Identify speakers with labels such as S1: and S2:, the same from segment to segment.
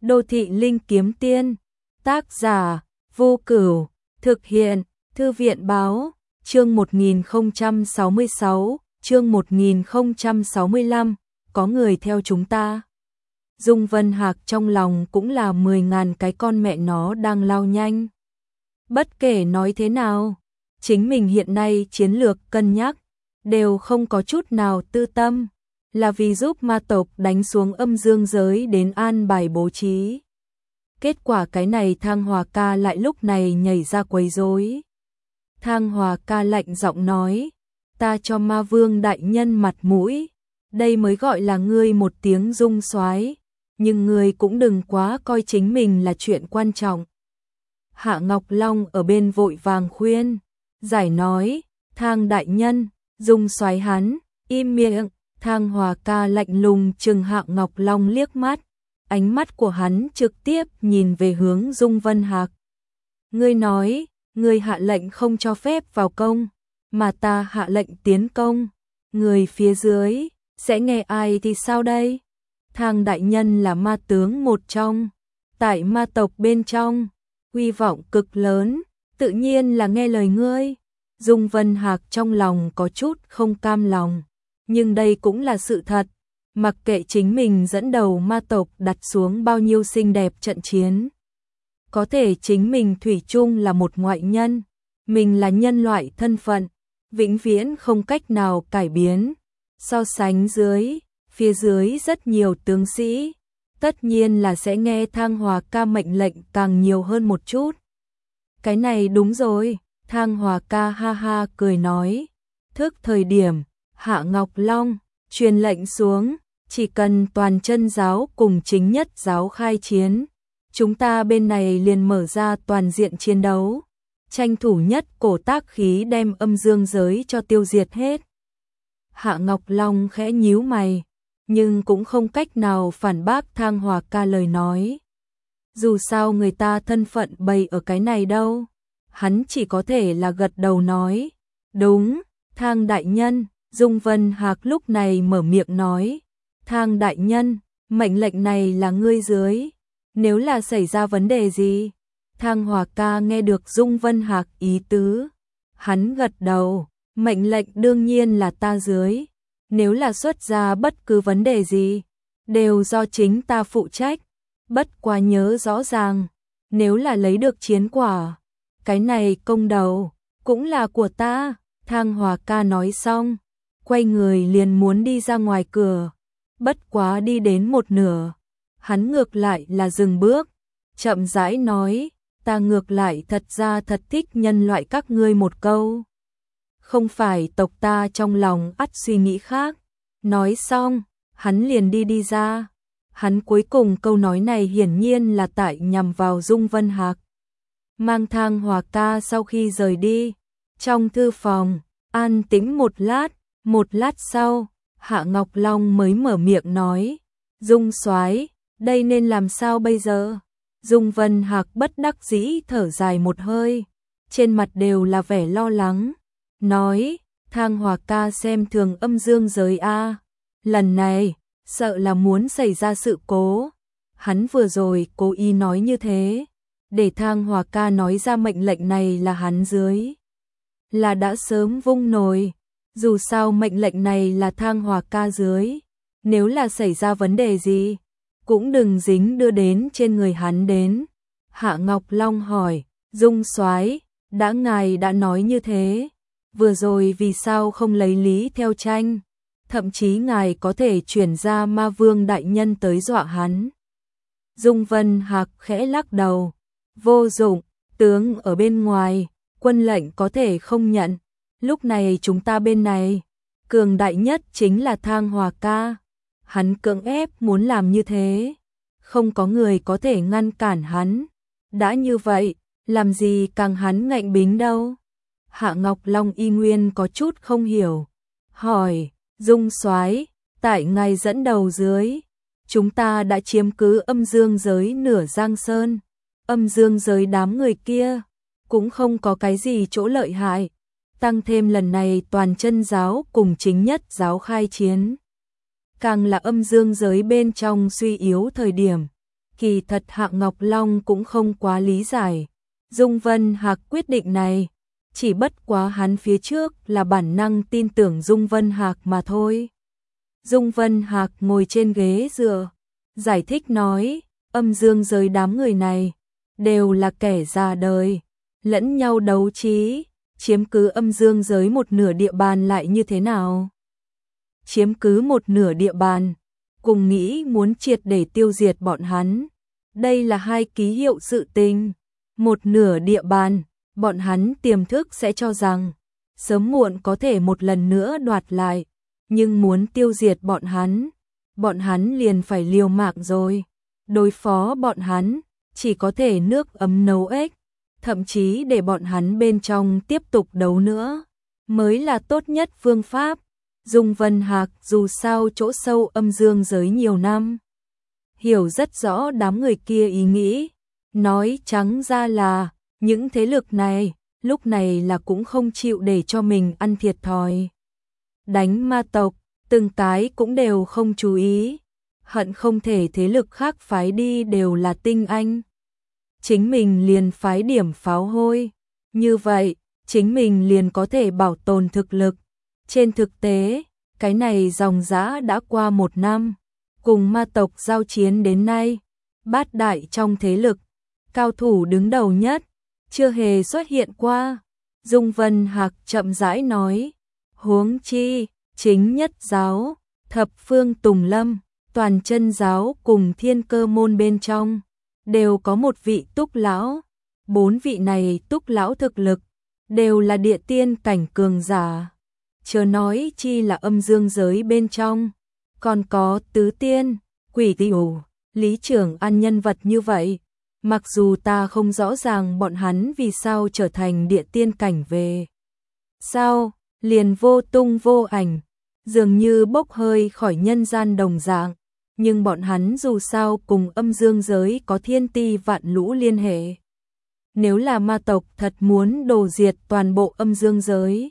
S1: Đô thị linh kiếm tiên, tác giả, Vô Cửu, thực hiện, Thư viện báo, chương 1066, chương 1065, có người theo chúng ta. Dung Vân Hạc trong lòng cũng là 10.000 cái con mẹ nó đang lao nhanh. Bất kể nói thế nào, chính mình hiện nay chiến lược cân nhắc, đều không có chút nào tư tâm, là vì giúp ma tộc đánh xuống âm dương giới đến an bài bố trí. Kết quả cái này Thang Hòa Ca lại lúc này nhảy ra quấy rối. Thang Hòa Ca lạnh giọng nói, ta cho ma vương đại nhân mặt mũi, đây mới gọi là ngươi một tiếng Dung soái, nhưng ngươi cũng đừng quá coi chính mình là chuyện quan trọng. Hạ Ngọc Long ở bên vội vàng khuyên, giải nói, Thang đại nhân, Dung soái hắn, im miệng. Thang Hòa Ca lạnh lùng trừng Hạ Ngọc Long liếc mắt, ánh mắt của hắn trực tiếp nhìn về hướng Dung Vân Hạc. Ngươi nói, ngươi hạ lệnh không cho phép vào công, mà ta hạ lệnh tiến công, người phía dưới sẽ nghe ai thì sao đây? Thang đại nhân là ma tướng một trong, tại ma tộc bên trong, uy vọng cực lớn, tự nhiên là nghe lời ngươi. Dung Vân Hạc trong lòng có chút không cam lòng, nhưng đây cũng là sự thật, mặc kệ chính mình dẫn đầu ma tộc đặt xuống bao nhiêu xinh đẹp trận chiến. Có thể chính mình thủy chung là một ngoại nhân, mình là nhân loại thân phận, vĩnh viễn không cách nào cải biến. So sánh dưới, phía dưới rất nhiều tướng sĩ, tất nhiên là sẽ nghe Thang Hòa Ca mệnh lệnh càng nhiều hơn một chút. Cái này đúng rồi, Thang Hòa Ca ha ha cười nói, thức thời điểm, Hạ Ngọc Long, truyền lệnh xuống, chỉ cần toàn chân giáo cùng chính nhất giáo khai chiến, chúng ta bên này liền mở ra toàn diện chiến đấu, tranh thủ nhất cổ tác khí đem âm dương giới cho tiêu diệt hết. Hạ Ngọc Long khẽ nhíu mày, nhưng cũng không cách nào phản bác Thang Hòa Ca lời nói. Dù sao người ta thân phận bày ở cái này đâu, hắn chỉ có thể là gật đầu nói, đúng, Thang đại nhân. Dung Vân Hạc lúc này mở miệng nói, Thang đại nhân, mệnh lệnh này là ngươi dưới, nếu là xảy ra vấn đề gì? Thang Hòa Ca nghe được Dung Vân Hạc ý tứ, hắn gật đầu, mệnh lệnh đương nhiên là ta dưới, nếu là xuất ra bất cứ vấn đề gì, đều do chính ta phụ trách, bất quá nhớ rõ ràng, nếu là lấy được chiến quả, cái này công đầu, cũng là của ta. Thang Hòa Ca nói xong, quay người liền muốn đi ra ngoài cửa, bất quá đi đến một nửa, hắn ngược lại là dừng bước, chậm rãi nói, ta ngược lại thật ra thật thích nhân loại các ngươi một câu. Không phải tộc ta trong lòng ắt suy nghĩ khác. Nói xong, hắn liền đi ra. Hắn cuối cùng câu nói này hiển nhiên là tại nhằm vào Dung Vân Hạc. Mang Thang Hòa Ca sau khi rời đi, trong thư phòng, an tĩnh một lát sau, Hạ Ngọc Long mới mở miệng nói, Dung soái, đây nên làm sao bây giờ? Dung Vân Hạc bất đắc dĩ thở dài một hơi, trên mặt đều là vẻ lo lắng, nói, Thang Hòa Ca xem thường âm dương giới a, lần này, sợ là muốn xảy ra sự cố. Hắn vừa rồi cố ý nói như thế, để Thang Hòa Ca nói ra mệnh lệnh này là hắn dưới, là đã sớm vung nồi. Dù sao mệnh lệnh này là Thang Hòa Ca dưới, nếu là xảy ra vấn đề gì, cũng đừng dính đưa đến trên người hắn đến. Hạ Ngọc Long hỏi, Dung soái, ngài đã nói như thế, vừa rồi vì sao không lấy lý theo tranh, thậm chí ngài có thể chuyển ra ma vương đại nhân tới dọa hắn. Dung Vân Hạc khẽ lắc đầu, vô dụng, tướng ở bên ngoài, quân lệnh có thể không nhận. Lúc này chúng ta bên này, cường đại nhất chính là Thang Hòa Ca. Hắn cưỡng ép muốn làm như thế, không có người có thể ngăn cản hắn. Đã như vậy, làm gì càng hắn ngạnh bính đâu? Hạ Ngọc Long y nguyên có chút không hiểu, hỏi, Dung soái, tại ngài dẫn đầu dưới, chúng ta đã chiếm cứ âm dương giới nửa Giang Sơn, âm dương giới đám người kia cũng không có cái gì chỗ lợi hại. Tăng thêm lần này toàn chân giáo cùng chính nhất giáo khai chiến, càng là âm dương giới bên trong suy yếu thời điểm, Kỳ thật Hạ Ngọc Long cũng không quá lý giải Dung Vân Hạc quyết định này, chỉ bất quá hắn phía trước là bản năng tin tưởng Dung Vân Hạc mà thôi. Dung Vân Hạc ngồi trên ghế dựa, giải thích nói, âm dương giới đám người này đều là kẻ già đời, lẫn nhau đấu trí, chiếm cứ âm dương giới một nửa địa bàn lại như thế nào? Chiếm cứ một nửa địa bàn, cùng nghĩ muốn triệt để tiêu diệt bọn hắn. Đây là hai ký hiệu sự tình. Một nửa địa bàn, bọn hắn tiềm thức sẽ cho rằng sớm muộn có thể một lần nữa đoạt lại, nhưng muốn tiêu diệt bọn hắn liền phải liều mạng rồi. Đối phó bọn hắn, chỉ có thể nước ấm nấu ếch, thậm chí để bọn hắn bên trong tiếp tục đấu nữa, mới là tốt nhất phương pháp. Dung Vân Hạc dù sao chỗ sâu âm dương giới nhiều năm, hiểu rất rõ đám người kia ý nghĩ, nói trắng ra là những thế lực này lúc này là cũng không chịu để cho mình ăn thiệt thòi. Đánh ma tộc, từng cái cũng đều không chú ý, hận không thể thế lực khác phái đi đều là tinh anh. Chính mình liền phái điểm pháo hôi, như vậy chính mình liền có thể bảo tồn thực lực. Trên thực tế, cái này dòng dã đã qua 1 năm, cùng ma tộc giao chiến đến nay, bát đại trong thế lực, cao thủ đứng đầu nhất, chưa hề xuất hiện qua. Dung Vân Hạc chậm rãi nói, huống chi, chính nhất giáo, thập phương Tùng Lâm, toàn chân giáo cùng thiên cơ môn bên trong, đều có một vị túc lão, 4 vị này túc lão thực lực, đều là địa tiên cảnh cường giả. Chớ nói chi là âm dương giới bên trong, còn có tứ tiên, quỷ cửu, lý trưởng an nhân vật như vậy. Mặc dù ta không rõ ràng bọn hắn vì sao trở thành địa tiên cảnh về sao, liền vô tung vô ảnh, dường như bốc hơi khỏi nhân gian đồng dạng, nhưng bọn hắn dù sao cùng âm dương giới có thiên ti vạn lũ liên hệ. Nếu là ma tộc thật muốn đồ diệt toàn bộ âm dương giới,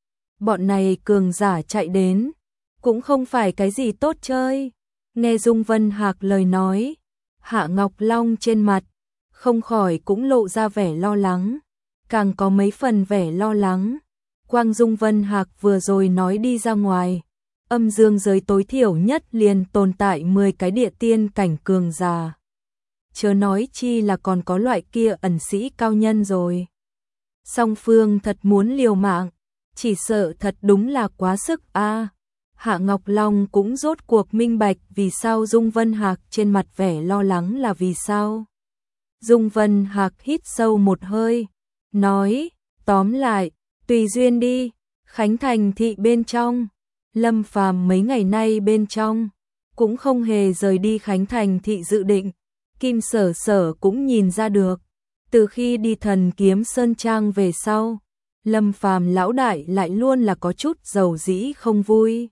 S1: bọn này cường giả chạy đến, cũng không phải cái gì tốt chơi. Nghe Dung Vân Hạc lời nói, Hạ Ngọc Long trên mặt không khỏi cũng lộ ra vẻ lo lắng, càng có mấy phần vẻ lo lắng. Quang Dung Vân Hạc vừa rồi nói đi ra ngoài, âm dương giới tối thiểu nhất liền tồn tại 10 cái địa tiên cảnh cường giả. Chớ nói chi là còn có loại kia ẩn sĩ cao nhân rồi. Song phương thật muốn liều mạng, chỉ sợ thật đúng là quá sức a. Hạ Ngọc Long cũng rốt cuộc minh bạch vì sao Dung Vân Hạc trên mặt vẻ lo lắng là vì sao. Dung Vân Hạc hít sâu một hơi, nói, tóm lại, tùy duyên đi, Khánh Thành thị bên trong, Lâm Phàm mấy ngày nay bên trong, cũng không hề rời đi Khánh Thành thị dự định. Kim Sở Sở cũng nhìn ra được, từ khi đi Thần Kiếm Sơn Trang về sau, Lâm Phàm lão đại lại luôn là có chút dầu dĩ không vui.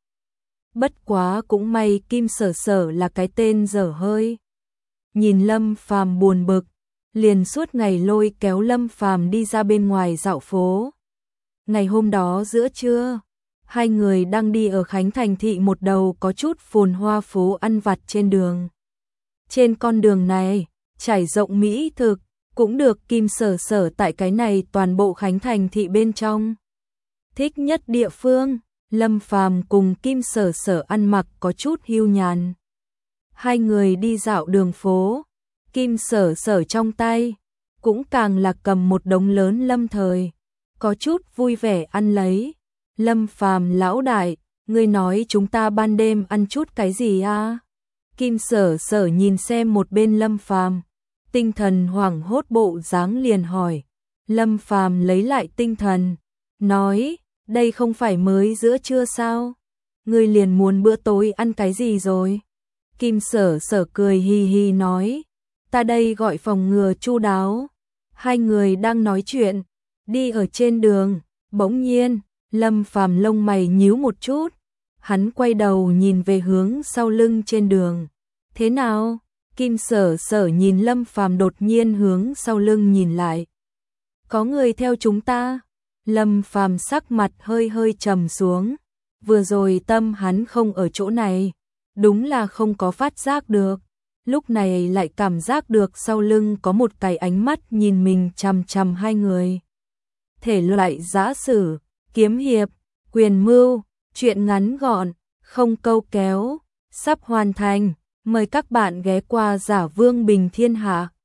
S1: Bất quá cũng may Kim Sở Sở là cái tên dở hơi. Nhìn Lâm Phàm buồn bực, liền suốt ngày lôi kéo Lâm Phàm đi ra bên ngoài dạo phố. Ngày hôm đó giữa trưa, hai người đang đi ở Khánh Thành thị một đầu có chút phồn hoa phố ăn vặt trên đường. Trên con đường này, trải rộng mỹ thực, cũng được Kim Sở Sở tại cái này toàn bộ Khánh Thành thị bên trong thích nhất địa phương. Lâm Phàm cùng Kim Sở Sở ăn mặc có chút hiu nhàn. Hai người đi dạo đường phố, Kim Sở Sở trong tay cũng càng là cầm một đống lớn lâm thời, có chút vui vẻ ăn lấy. Lâm Phàm lão đại, ngươi nói chúng ta ban đêm ăn chút cái gì a? Kim Sở Sở nhìn xem một bên Lâm Phàm, tinh thần hoảng hốt bộ dáng liền hỏi. Lâm Phàm lấy lại tinh thần, nói, đây không phải mới giữa trưa sao? Ngươi liền muốn bữa tối ăn cái gì rồi? Kim Sở Sở cười hi hi nói, ta đây gọi phòng ngừa chu đáo. Hai người đang nói chuyện, đi ở trên đường, bỗng nhiên, Lâm Phàm lông mày nhíu một chút, hắn quay đầu nhìn về hướng sau lưng trên đường. Thế nào? Kim Sở Sở nhìn Lâm Phàm đột nhiên hướng sau lưng nhìn lại. Có người theo chúng ta? Lâm Phàm sắc mặt hơi hơi trầm xuống, vừa rồi tâm hắn không ở chỗ này, đúng là không có phát giác được. lúc này lại cảm giác được sau lưng có một cái ánh mắt nhìn mình chằm chằm hai người. Thể loại giã sử, kiếm hiệp, quyền mưu, truyện ngắn gọn, không câu kéo, sắp hoàn thành. Mời các bạn ghé qua Giả Vương Bình Thiên Hạ.